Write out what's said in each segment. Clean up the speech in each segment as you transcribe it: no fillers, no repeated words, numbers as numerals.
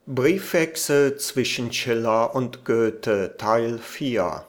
Briefwechsel zwischen Schiller und Goethe Teil 4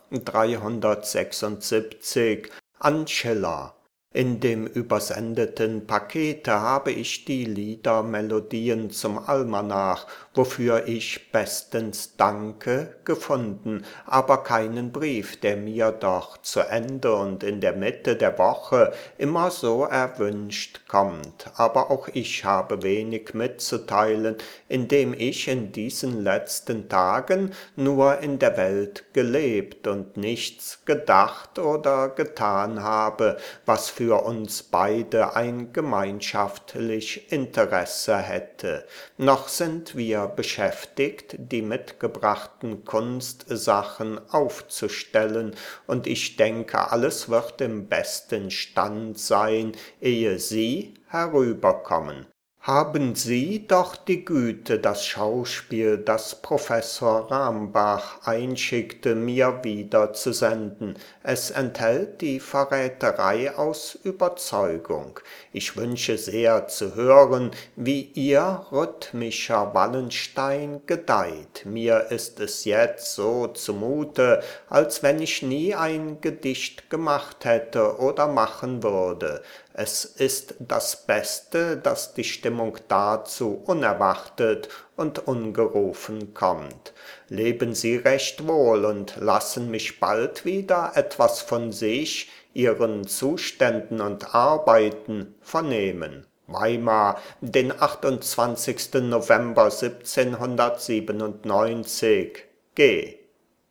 376 an Schiller. In dem übersendeten Pakete habe ich die Liedermelodien zum Almanach, wofür ich bestens danke, gefunden, aber keinen Brief, der mir doch zu Ende und in der Mitte der Woche immer so erwünscht kommt. Aber auch ich habe wenig mitzuteilen, indem ich in diesen letzten Tagen nur in der Welt gelebt und nichts gedacht oder getan habe, was für uns beide ein gemeinschaftlich Interesse hätte. Noch sind wir beschäftigt, die mitgebrachten Kunstsachen aufzustellen, und ich denke, alles wird im besten Stand sein, ehe Sie herüberkommen. Haben Sie doch die Güte, das Schauspiel, das Professor Rambach einschickte, mir wieder zu senden. Es enthält die Verräterei aus Überzeugung. Ich wünsche sehr zu hören, wie Ihr rhythmischer Wallenstein gedeiht. Mir ist es jetzt so zumute, als wenn ich nie ein Gedicht gemacht hätte oder machen würde. Es ist das Beste, dass die Stimmung dazu unerwartet und ungerufen kommt. Leben Sie recht wohl und lassen mich bald wieder etwas von sich, Ihren Zuständen und Arbeiten vernehmen. Weimar, den 28. November 1797. G.